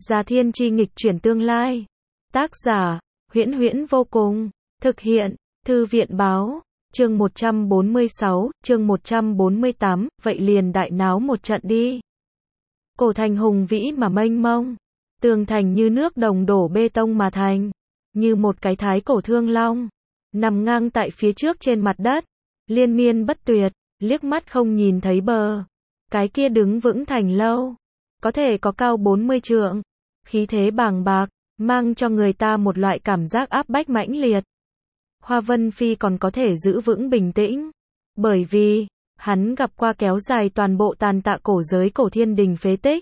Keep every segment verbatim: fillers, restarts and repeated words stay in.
Già Thiên Chi nghịch chuyển tương lai. Tác giả, Huyễn Huyễn vô cùng. Thực hiện, Thư viện báo. Chương một trăm bốn mươi sáu, chương một trăm bốn mươi tám, vậy liền đại náo một trận đi. Cổ thành hùng vĩ mà mênh mông. Tường thành như nước đồng đổ bê tông mà thành. Như một cái thái cổ thương long. Nằm ngang tại phía trước trên mặt đất. Liên miên bất tuyệt, liếc mắt không nhìn thấy bờ. Cái kia đứng vững thành lâu. Có thể có cao bốn mươi trượng. Khí thế bàng bạc, mang cho người ta một loại cảm giác áp bách mãnh liệt. Hoa Vân Phi còn có thể giữ vững bình tĩnh. Bởi vì, hắn gặp qua kéo dài toàn bộ tàn tạ cổ giới cổ thiên đình phế tích.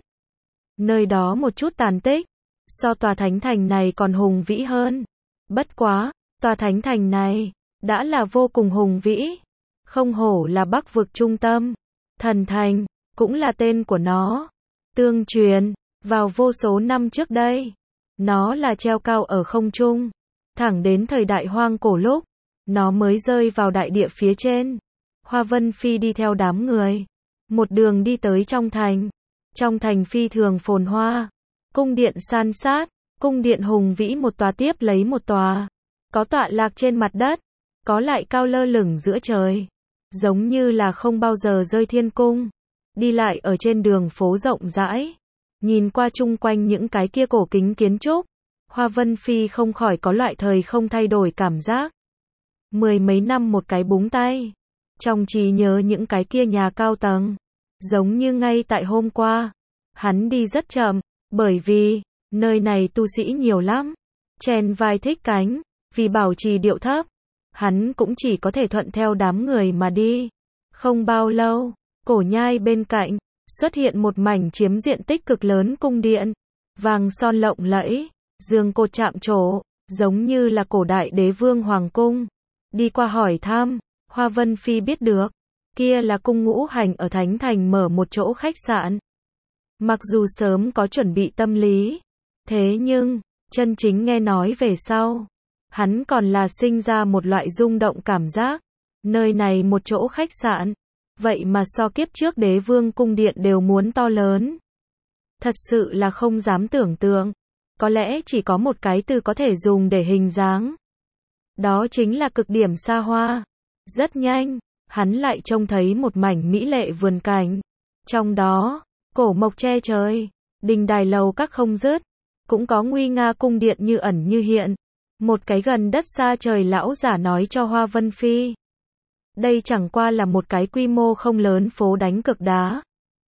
Nơi đó một chút tàn tích, so tòa thánh thành này còn hùng vĩ hơn. Bất quá, tòa thánh thành này, đã là vô cùng hùng vĩ. Không hổ là Bắc vực trung tâm. Thần thành, cũng là tên của nó. Tương truyền, vào vô số năm trước đây, nó là treo cao ở không trung. Thẳng đến thời đại hoang cổ lúc, nó mới rơi vào đại địa phía trên. Hoa Vân Phi đi theo đám người. Một đường đi tới trong thành. Trong thành phi thường phồn hoa. Cung điện san sát. Cung điện hùng vĩ một tòa tiếp lấy một tòa. Có tọa lạc trên mặt đất. Có lại cao lơ lửng giữa trời. Giống như là không bao giờ rơi thiên cung. Đi lại ở trên đường phố rộng rãi. Nhìn qua chung quanh những cái kia cổ kính kiến trúc. Hoa Vân Phi không khỏi có loại thời không thay đổi cảm giác. Mười mấy năm một cái búng tay. Trong trí nhớ những cái kia nhà cao tầng. Giống như ngay tại hôm qua. Hắn đi rất chậm. Bởi vì, nơi này tu sĩ nhiều lắm. Chèn vai thích cánh. Vì bảo trì điệu thấp. Hắn cũng chỉ có thể thuận theo đám người mà đi. Không bao lâu, cổ nhai bên cạnh, xuất hiện một mảnh chiếm diện tích cực lớn cung điện. Vàng son lộng lẫy. Dương cột chạm trổ, giống như là cổ đại đế vương hoàng cung. Đi qua hỏi thăm, Hoa Vân Phi biết được, kia là cung ngũ hành ở Thánh Thành mở một chỗ khách sạn. Mặc dù sớm có chuẩn bị tâm lý, thế nhưng, chân chính nghe nói về sau, hắn còn là sinh ra một loại rung động cảm giác. Nơi này một chỗ khách sạn, vậy mà so kiếp trước đế vương cung điện đều muốn to lớn. Thật sự là không dám tưởng tượng. Có lẽ chỉ có một cái từ có thể dùng để hình dáng. Đó chính là cực điểm xa hoa. Rất nhanh, hắn lại trông thấy một mảnh mỹ lệ vườn cảnh. Trong đó, cổ mộc che trời, đình đài lầu các không dứt. Cũng có nguy nga cung điện như ẩn như hiện. Một cái gần đất xa trời lão giả nói cho Hoa Vân Phi. Đây chẳng qua là một cái quy mô không lớn phố đánh cực đá.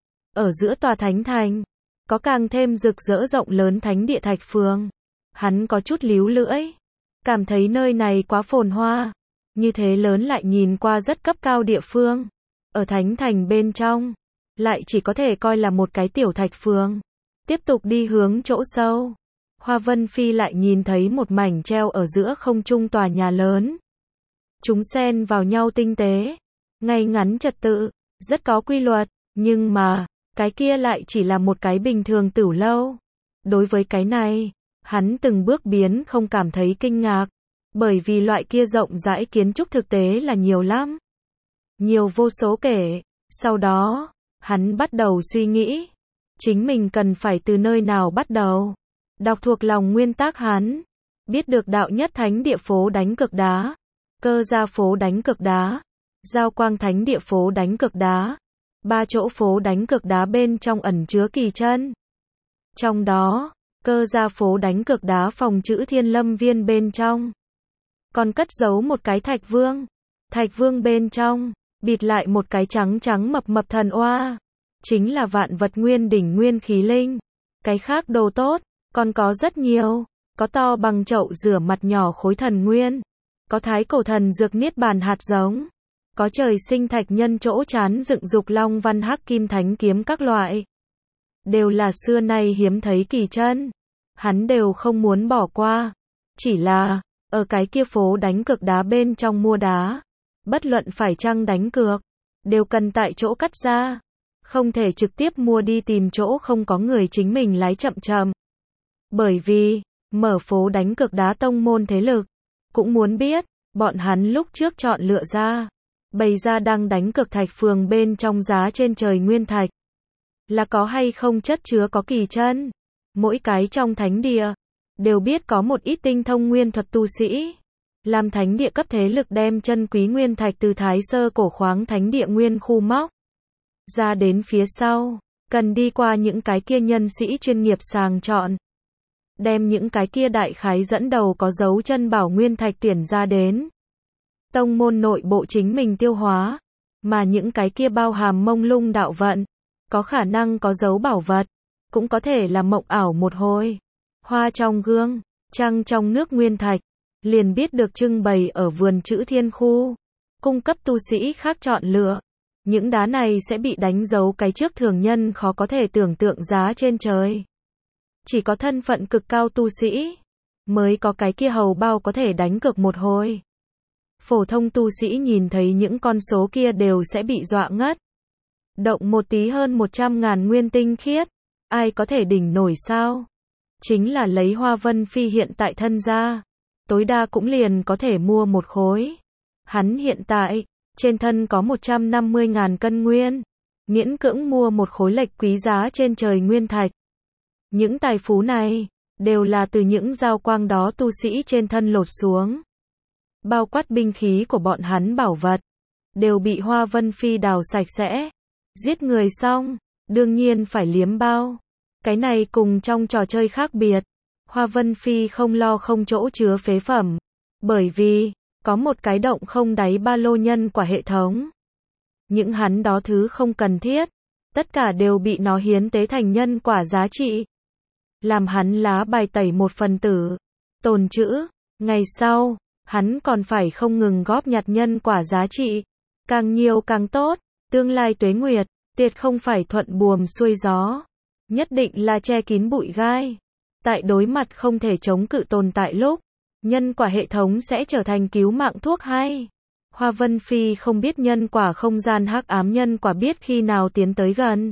Ở giữa tòa thánh thành. Có càng thêm rực rỡ rộng lớn thánh địa Thạch Phường. Hắn có chút líu lưỡi. Cảm thấy nơi này quá phồn hoa. Như thế lớn lại nhìn qua rất cấp cao địa phương. Ở thánh thành bên trong. Lại chỉ có thể coi là một cái tiểu Thạch Phường. Tiếp tục đi hướng chỗ sâu. Hoa Vân Phi lại nhìn thấy một mảnh treo ở giữa không trung tòa nhà lớn. Chúng xen vào nhau tinh tế. Ngay ngắn trật tự. Rất có quy luật. Nhưng mà, cái kia lại chỉ là một cái bình thường tửu lâu. Đối với cái này, hắn từng bước biến không cảm thấy kinh ngạc. Bởi vì loại kia rộng rãi kiến trúc thực tế là nhiều lắm. Nhiều vô số kể. Sau đó, hắn bắt đầu suy nghĩ. Chính mình cần phải từ nơi nào bắt đầu. Đọc thuộc lòng nguyên tác hắn. Biết được đạo nhất thánh địa phố đánh cực đá. Cơ gia phố đánh cực đá. Giao quang thánh địa phố đánh cực đá. Ba chỗ phố đánh cực đá bên trong ẩn chứa kỳ chân. Trong đó, cơ gia phố đánh cực đá phòng chữ Thiên Lâm Viên bên trong. Còn cất giấu một cái thạch vương. Thạch vương bên trong, bịt lại một cái trắng trắng mập mập thần oa. Chính là vạn vật nguyên đỉnh nguyên khí linh. Cái khác đồ tốt, còn có rất nhiều. Có to bằng chậu rửa mặt nhỏ khối thần nguyên. Có thái cổ thần dược niết bàn hạt giống. Có trời sinh thạch nhân chỗ chán dựng dục long văn hắc kim thánh kiếm các loại. Đều là xưa nay hiếm thấy kỳ chân. Hắn đều không muốn bỏ qua. Chỉ là, ở cái kia phố đánh cực đá bên trong mua đá. Bất luận phải chăng đánh cược. Đều cần tại chỗ cắt ra. Không thể trực tiếp mua đi tìm chỗ không có người chính mình lái chậm chậm. Bởi vì, mở phố đánh cực đá tông môn thế lực. Cũng muốn biết, bọn hắn lúc trước chọn lựa ra. Bày ra đang đánh cực Thạch Phường bên trong giá trên trời nguyên thạch. Là có hay không chất chứa có kỳ chân. Mỗi cái trong thánh địa, đều biết có một ít tinh thông nguyên thuật tu sĩ. Làm thánh địa cấp thế lực đem chân quý nguyên thạch từ thái sơ cổ khoáng thánh địa nguyên khu móc ra đến phía sau, cần đi qua những cái kia nhân sĩ chuyên nghiệp sàng chọn. Đem những cái kia đại khái dẫn đầu có dấu chân bảo nguyên thạch tuyển ra đến. Tông môn nội bộ chính mình tiêu hóa, mà những cái kia bao hàm mông lung đạo vận, có khả năng có dấu bảo vật, cũng có thể là mộng ảo một hồi. Hoa trong gương, trăng trong nước nguyên thạch, liền biết được trưng bày ở vườn chữ thiên khu, cung cấp tu sĩ khác chọn lựa. Những đá này sẽ bị đánh dấu cái trước thường nhân khó có thể tưởng tượng giá trên trời. Chỉ có thân phận cực cao tu sĩ, mới có cái kia hầu bao có thể đánh cược một hồi. Phổ thông tu sĩ nhìn thấy những con số kia đều sẽ bị dọa ngất. Động một tí hơn một trăm ngàn nguyên tinh khiết, ai có thể đỉnh nổi sao? Chính là lấy Hoa Vân Phi hiện tại thân ra, tối đa cũng liền có thể mua một khối. Hắn hiện tại, trên thân có một trăm năm mươi ngàn cân nguyên, miễn cưỡng mua một khối lệch quý giá trên trời nguyên thạch. Những tài phú này, đều là từ những giao quang đó tu sĩ trên thân lột xuống. Bao quát binh khí của bọn hắn bảo vật, đều bị Hoa Vân Phi đào sạch sẽ. Giết người xong, đương nhiên phải liếm bao. Cái này cùng trong trò chơi khác biệt. Hoa Vân Phi không lo không chỗ chứa phế phẩm. Bởi vì, có một cái động không đáy ba lô nhân quả hệ thống. Những hắn đó thứ không cần thiết, tất cả đều bị nó hiến tế thành nhân quả giá trị. Làm hắn lá bài tẩy một phần tử, tồn trữ, ngày sau, hắn còn phải không ngừng góp nhặt nhân quả giá trị. Càng nhiều càng tốt, tương lai tuế nguyệt, tuyệt không phải thuận buồm xuôi gió. Nhất định là che kín bụi gai. Tại đối mặt không thể chống cự tồn tại lúc, nhân quả hệ thống sẽ trở thành cứu mạng thuốc hay. Hoa Vân Phi không biết nhân quả không gian hắc ám nhân quả biết khi nào tiến tới gần.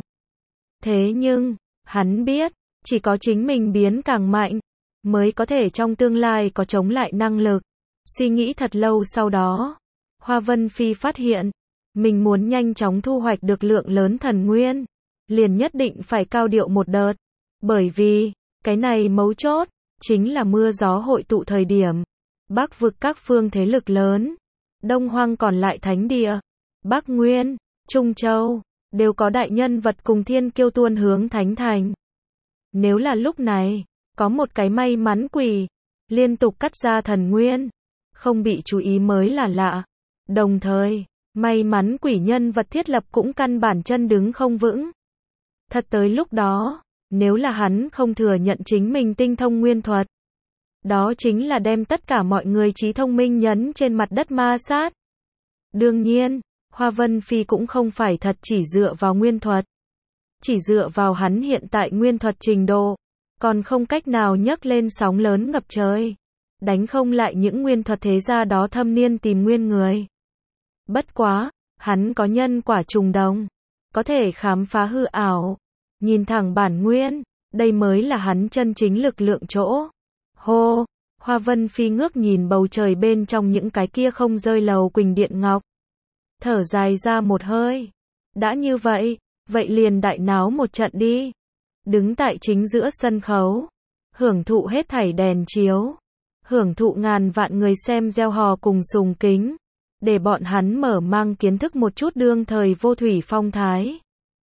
Thế nhưng, hắn biết, chỉ có chính mình biến càng mạnh, mới có thể trong tương lai có chống lại năng lực. Suy nghĩ thật lâu sau đó, Hoa Vân Phi phát hiện, mình muốn nhanh chóng thu hoạch được lượng lớn thần nguyên, liền nhất định phải cao điệu một đợt. Bởi vì, cái này mấu chốt, chính là mưa gió hội tụ thời điểm. Bắc vực các phương thế lực lớn, Đông Hoang còn lại thánh địa, Bắc Nguyên, Trung Châu, đều có đại nhân vật cùng thiên kiêu tuôn hướng thánh thành. Nếu là lúc này, có một cái may mắn quỷ, liên tục cắt ra thần nguyên, không bị chú ý mới là lạ. Đồng thời, may mắn quỷ nhân vật thiết lập cũng căn bản chân đứng không vững. Thật tới lúc đó, nếu là hắn không thừa nhận chính mình tinh thông nguyên thuật, đó chính là đem tất cả mọi người trí thông minh nhấn trên mặt đất ma sát. Đương nhiên, Hoa Vân Phi cũng không phải thật chỉ dựa vào nguyên thuật. Chỉ dựa vào hắn hiện tại nguyên thuật trình độ, còn không cách nào nhấc lên sóng lớn ngập trời. Đánh không lại những nguyên thuật thế gia đó thâm niên tìm nguyên người. Bất quá, hắn có nhân quả trùng đồng, có thể khám phá hư ảo, nhìn thẳng bản nguyên, đây mới là hắn chân chính lực lượng chỗ. Hô, Hoa Vân Phi ngước nhìn bầu trời bên trong những cái kia không rơi lầu quỳnh điện ngọc. Thở dài ra một hơi. Đã như vậy, vậy liền đại náo một trận đi. Đứng tại chính giữa sân khấu, hưởng thụ hết thảy đèn chiếu, hưởng thụ ngàn vạn người xem reo hò cùng sùng kính, để bọn hắn mở mang kiến thức một chút đương thời vô thủy phong thái.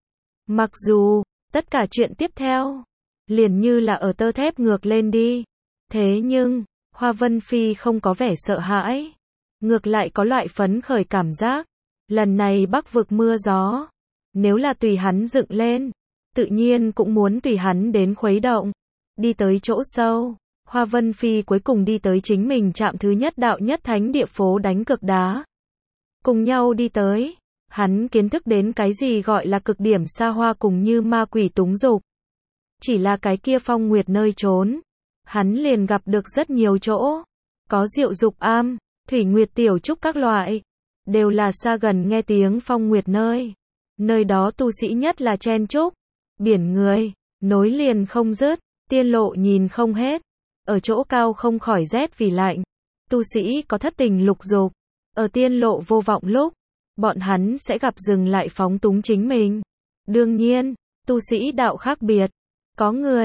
Mặc dù, tất cả chuyện tiếp theo, liền như là ở tơ thép ngược lên đi. Thế nhưng, Hoa Vân Phi không có vẻ sợ hãi, ngược lại có loại phấn khởi cảm giác. Lần này Bắc vực mưa gió, nếu là tùy hắn dựng lên, tự nhiên cũng muốn tùy hắn đến khuấy động. Đi tới chỗ sâu, Hoa Vân Phi cuối cùng đi tới chính mình trạm thứ nhất đạo nhất thánh địa phố đánh cược đá. Cùng nhau đi tới, hắn kiến thức đến cái gì gọi là cực điểm xa hoa cùng như ma quỷ túng dục. Chỉ là cái kia phong nguyệt nơi trốn, hắn liền gặp được rất nhiều chỗ. Có diệu dục am, thủy nguyệt tiểu trúc các loại, đều là xa gần nghe tiếng phong nguyệt nơi. Nơi đó tu sĩ nhất là chen chúc, biển người, nối liền không dứt, tiên lộ nhìn không hết. Ở chỗ cao không khỏi rét vì lạnh, tu sĩ có thất tình lục dục. Ở tiên lộ vô vọng lúc, bọn hắn sẽ gặp dừng lại phóng túng chính mình. Đương nhiên, tu sĩ đạo khác biệt. Có người,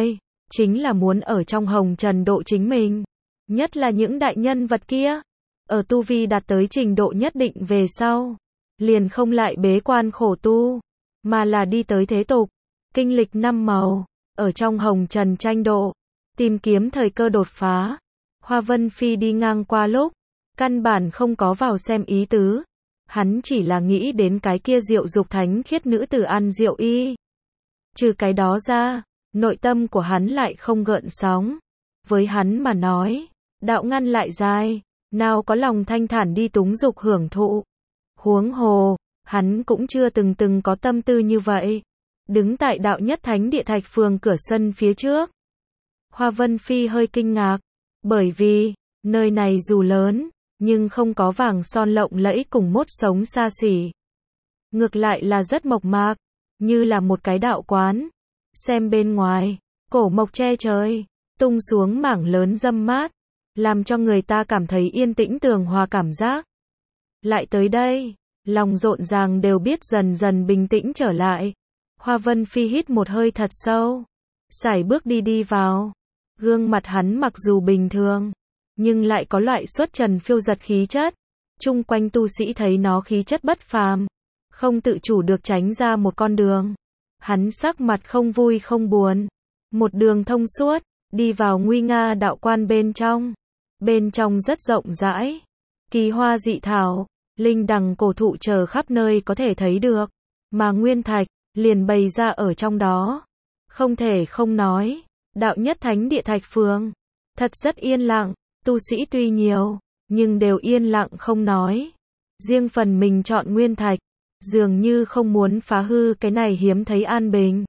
chính là muốn ở trong hồng trần độ chính mình. Nhất là những đại nhân vật kia, ở tu vi đạt tới trình độ nhất định về sau, liền không lại bế quan khổ tu, mà là đi tới thế tục, kinh lịch năm màu, ở trong hồng trần tranh độ, tìm kiếm thời cơ đột phá. Hoa Vân Phi đi ngang qua lúc, căn bản không có vào xem ý tứ, hắn chỉ là nghĩ đến cái kia Diệu Dục thánh khiết nữ tử An Diệu Y. Trừ cái đó ra, nội tâm của hắn lại không gợn sóng. Với hắn mà nói, đạo ngăn lại dài, nào có lòng thanh thản đi túng dục hưởng thụ. Huống hồ, hắn cũng chưa từng từng có tâm tư như vậy. Đứng tại đạo nhất thánh địa Thạch Phường cửa sân phía trước, Hoa Vân Phi hơi kinh ngạc, bởi vì, nơi này dù lớn, nhưng không có vàng son lộng lẫy cùng mốt sống xa xỉ. Ngược lại là rất mộc mạc, như là một cái đạo quán. Xem bên ngoài, cổ mộc che trời, tung xuống mảng lớn râm mát, làm cho người ta cảm thấy yên tĩnh tường hòa cảm giác. Lại tới đây, lòng rộn ràng đều biết dần dần bình tĩnh trở lại. Hoa Vân Phi hít một hơi thật sâu, sải bước đi đi vào. Gương mặt hắn mặc dù bình thường, nhưng lại có loại xuất trần phiêu giật khí chất. Chung quanh tu sĩ thấy nó khí chất bất phàm, không tự chủ được tránh ra một con đường. Hắn sắc mặt không vui không buồn, một đường thông suốt, đi vào nguy nga đạo quan bên trong. Bên trong rất rộng rãi, kỳ hoa dị thảo, linh đằng cổ thụ chờ khắp nơi có thể thấy được, mà nguyên thạch liền bày ra ở trong đó. Không thể không nói, đạo nhất thánh địa Thạch Phường thật rất yên lặng, tu sĩ tuy nhiều, nhưng đều yên lặng không nói. Riêng phần mình chọn nguyên thạch, dường như không muốn phá hư cái này hiếm thấy an bình.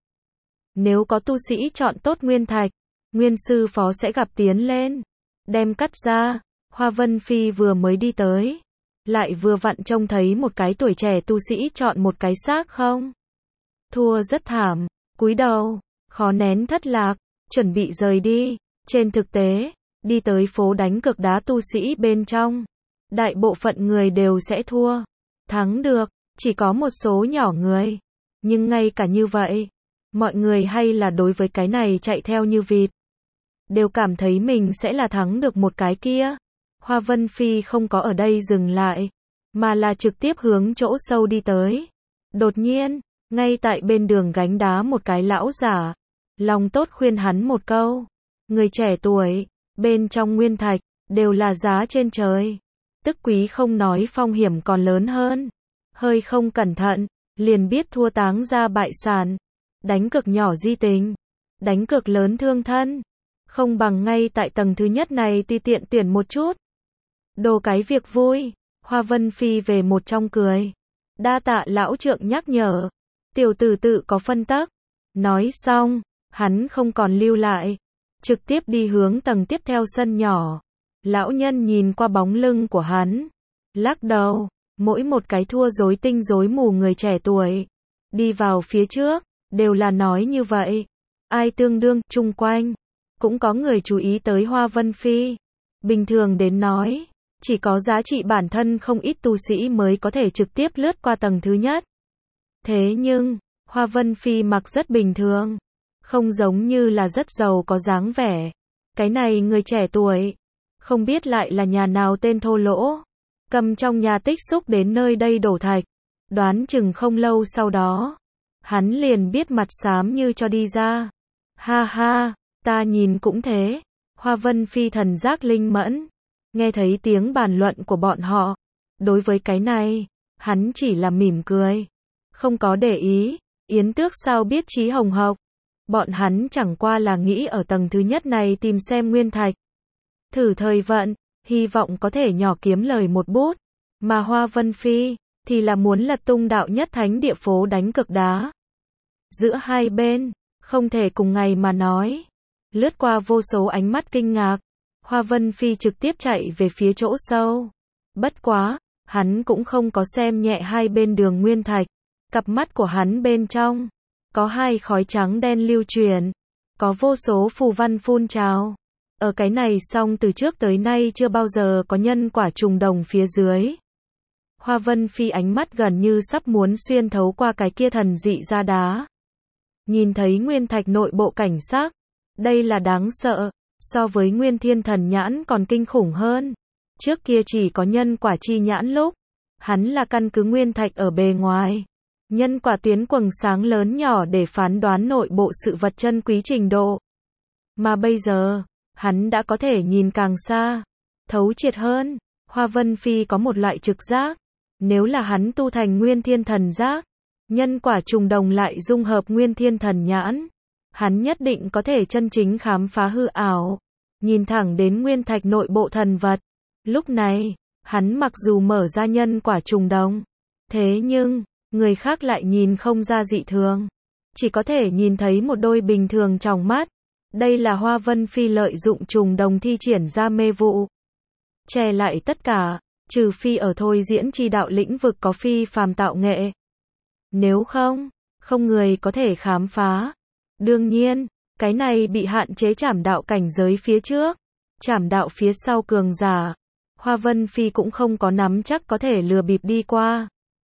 Nếu có tu sĩ chọn tốt nguyên thạch, nguyên sư phó sẽ gặp tiến lên, đem cắt ra. Hoa Vân Phi vừa mới đi tới, lại vừa vặn trông thấy một cái tuổi trẻ tu sĩ chọn một cái xác không. Thua rất thảm, cúi đầu, khó nén thất lạc, chuẩn bị rời đi. Trên thực tế, đi tới phố đánh cược đá tu sĩ bên trong, đại bộ phận người đều sẽ thua. Thắng được, chỉ có một số nhỏ người. Nhưng ngay cả như vậy, mọi người hay là đối với cái này chạy theo như vịt. Đều cảm thấy mình sẽ là thắng được một cái kia. Hoa Vân Phi không có ở đây dừng lại, mà là trực tiếp hướng chỗ sâu đi tới. Đột nhiên, ngay tại bên đường gánh đá một cái lão giả, lòng tốt khuyên hắn một câu. Người trẻ tuổi, bên trong nguyên thạch, đều là giá trên trời. Tức quý không nói phong hiểm còn lớn hơn. Hơi không cẩn thận, liền biết thua táng ra bại sản. Đánh cược nhỏ di tình, đánh cược lớn thương thân. Không bằng ngay tại tầng thứ nhất này tùy tiện tuyển một chút. Đồ cái việc vui. Hoa Vân Phi về một trong cười. Đa tạ lão trượng nhắc nhở. Tiểu tử tự có phân tắc. Nói xong, hắn không còn lưu lại, trực tiếp đi hướng tầng tiếp theo sân nhỏ. Lão nhân nhìn qua bóng lưng của hắn, lắc đầu. Mỗi một cái thua rối tinh rối mù người trẻ tuổi, đi vào phía trước, đều là nói như vậy. Ai tương đương, chung quanh, cũng có người chú ý tới Hoa Vân Phi. Bình thường đến nói, chỉ có giá trị bản thân không ít tu sĩ mới có thể trực tiếp lướt qua tầng thứ nhất. Thế nhưng, Hoa Vân Phi mặc rất bình thường, không giống như là rất giàu có dáng vẻ. Cái này người trẻ tuổi, không biết lại là nhà nào tên thô lỗ, cầm trong nhà tích xúc đến nơi đây đổ thạch. Đoán chừng không lâu sau đó, hắn liền biết mặt xám như cho đi ra. Ha ha, ta nhìn cũng thế. Hoa Vân Phi thần giác linh mẫn, nghe thấy tiếng bàn luận của bọn họ. Đối với cái này, hắn chỉ là mỉm cười, không có để ý. Yến Tước sao biết Chí Hồng Hộc? Bọn hắn chẳng qua là nghĩ ở tầng thứ nhất này tìm xem nguyên thạch. Thử thời vận, hy vọng có thể nhỏ kiếm lời một bút. Mà Hoa Vân Phi, thì là muốn lật tung đạo nhất thánh địa phố đánh cược đá. Giữa hai bên, không thể cùng ngày mà nói. Lướt qua vô số ánh mắt kinh ngạc, Hoa Vân Phi trực tiếp chạy về phía chỗ sâu. Bất quá, hắn cũng không có xem nhẹ hai bên đường nguyên thạch. Cặp mắt của hắn bên trong, có hai khói trắng đen lưu truyền, có vô số phù văn phun trào. Ở cái này xong từ trước tới nay chưa bao giờ có nhân quả trùng đồng phía dưới. Hoa Vân Phi ánh mắt gần như sắp muốn xuyên thấu qua cái kia thần dị ra đá. Nhìn thấy nguyên thạch nội bộ cảnh sắc, Đây là đáng sợ, so với Nguyên Thiên Thần Nhãn còn kinh khủng hơn. Trước kia chỉ có nhân quả chi nhãn lúc, hắn là căn cứ nguyên thạch ở bề ngoài. Nhân quả tuyến quầng sáng lớn nhỏ để phán đoán nội bộ sự vật chân quý trình độ. Mà bây giờ, hắn đã có thể nhìn càng xa, thấu triệt hơn. Hoa Vân Phi có một loại trực giác. Nếu là hắn tu thành Nguyên Thiên Thần Giác, nhân quả trùng đồng lại dung hợp Nguyên Thiên Thần Nhãn, hắn nhất định có thể chân chính khám phá hư ảo, nhìn thẳng đến nguyên thạch nội bộ thần vật. Lúc này, hắn mặc dù mở ra nhân quả trùng đồng, thế nhưng, người khác lại nhìn không ra dị thường. Chỉ có thể nhìn thấy một đôi bình thường trong mắt. Đây là Hoa Vân Phi lợi dụng trùng đồng thi triển ra mê vụ. Che lại tất cả, trừ phi ở thôi diễn chi đạo lĩnh vực có phi phàm tạo nghệ. Nếu không, không người có thể khám phá. Đương nhiên, cái này bị hạn chế trảm đạo cảnh giới phía trước. Trảm đạo phía sau cường giả. Hoa Vân Phi cũng không có nắm chắc có thể lừa bịp đi qua.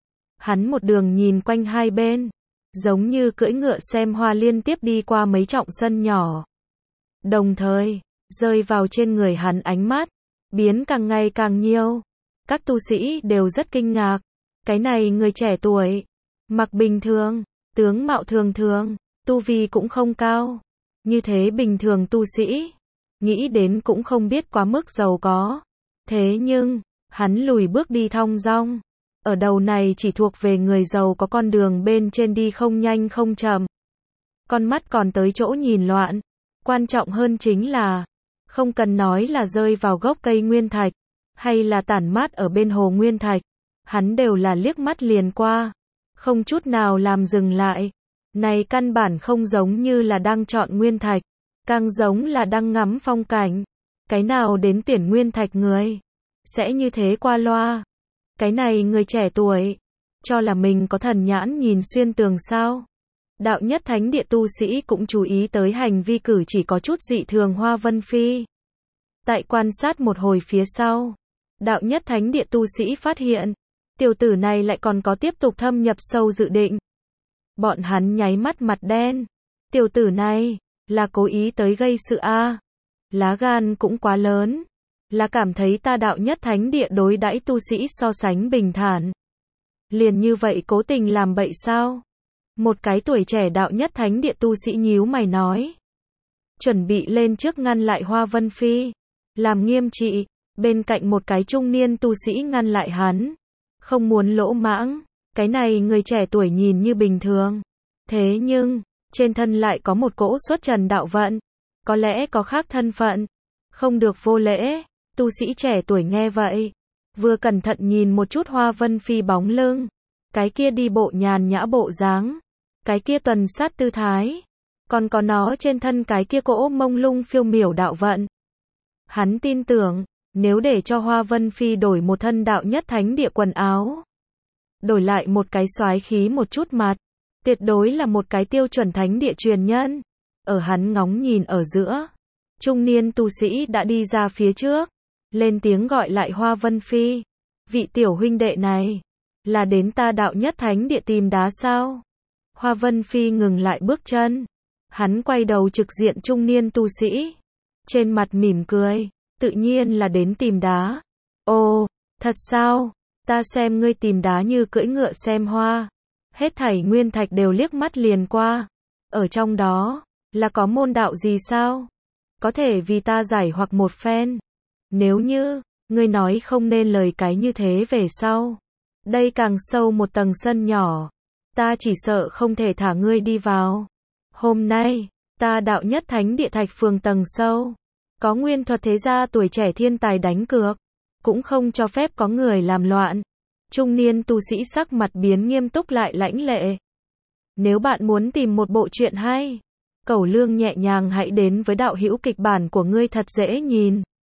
Hắn một đường nhìn quanh hai bên, giống như cưỡi ngựa xem hoa liên tiếp đi qua mấy trọng sân nhỏ. Đồng thời, rơi vào trên người hắn ánh mắt, biến càng ngày càng nhiều. Các tu sĩ đều rất kinh ngạc. Cái này người trẻ tuổi, mặc bình thường, tướng mạo thường thường, tu vi cũng không cao. Như thế bình thường tu sĩ, nghĩ đến cũng không biết quá mức giàu có. Thế nhưng, hắn lùi bước đi thong dong. Ở đầu này chỉ thuộc về người giàu có con đường bên trên đi không nhanh không chậm. Con mắt còn tới chỗ nhìn loạn. Quan trọng hơn chính là, không cần nói là rơi vào gốc cây nguyên thạch, hay là tản mát ở bên hồ nguyên thạch. Hắn đều là liếc mắt liền qua, không chút nào làm dừng lại. Này căn bản không giống như là đang chọn nguyên thạch, càng giống là đang ngắm phong cảnh. Cái nào đến tuyển nguyên thạch người, sẽ như thế qua loa. Cái này người trẻ tuổi, cho là mình có thần nhãn nhìn xuyên tường sao. Đạo nhất thánh địa tu sĩ cũng chú ý tới hành vi cử chỉ có chút dị thường Hoa Vân Phi. Tại quan sát một hồi phía sau, đạo nhất thánh địa tu sĩ phát hiện, tiểu tử này lại còn có tiếp tục thâm nhập sâu dự định. Bọn hắn nháy mắt mặt đen. Tiểu tử này, là cố ý tới gây sự a. Lá gan cũng quá lớn. Là cảm thấy ta đạo nhất thánh địa đối đãi tu sĩ so sánh bình thản. Liền như vậy cố tình làm bậy sao? Một cái tuổi trẻ đạo nhất thánh địa tu sĩ nhíu mày nói. Chuẩn bị lên trước ngăn lại Hoa Vân Phi. Làm nghiêm trị, bên cạnh một cái trung niên tu sĩ ngăn lại hắn. Không muốn lỗ mãng, cái này người trẻ tuổi nhìn như bình thường. Thế nhưng, trên thân lại có một cỗ xuất trần đạo vận. Có lẽ có khác thân phận. Không được vô lễ. Tu sĩ trẻ tuổi nghe vậy, vừa cẩn thận nhìn một chút Hoa Vân Phi bóng lưng. Cái kia đi bộ nhàn nhã bộ dáng. Cái kia tuần sát tư thái. Còn có nó trên thân cái kia cỗ mông lung phiêu miểu đạo vận. Hắn tin tưởng, nếu để cho Hoa Vân Phi đổi một thân đạo nhất thánh địa quần áo, đổi lại một cái soái khí một chút mặt, tuyệt đối là một cái tiêu chuẩn thánh địa truyền nhân. Ở hắn ngóng nhìn ở giữa, trung niên tu sĩ đã đi ra phía trước, lên tiếng gọi lại Hoa Vân Phi. Vị tiểu huynh đệ này, là đến ta đạo nhất thánh địa tìm đá sao? Hoa Vân Phi ngừng lại bước chân. Hắn quay đầu trực diện trung niên tu sĩ. Trên mặt mỉm cười, tự nhiên là đến tìm đá. Ồ, thật sao? Ta xem ngươi tìm đá như cưỡi ngựa xem hoa. Hết thảy nguyên thạch đều liếc mắt liền qua. Ở trong đó, là có môn đạo gì sao? Có thể vì ta giải hoặc một phen. Nếu như, ngươi nói không nên lời cái như thế về sau. Đây càng sâu một tầng sân nhỏ. Ta chỉ sợ không thể thả ngươi đi vào. Hôm nay, ta đạo nhất thánh địa thạch phường tầng sâu. Có nguyên thuật thế gia tuổi trẻ thiên tài đánh cược. Cũng không cho phép có người làm loạn. Trung niên tu sĩ sắc mặt biến nghiêm túc lại lãnh lệ. Nếu bạn muốn tìm một bộ truyện hay, Cẩu Lương nhẹ nhàng hãy đến với đạo hữu kịch bản của ngươi thật dễ nhìn.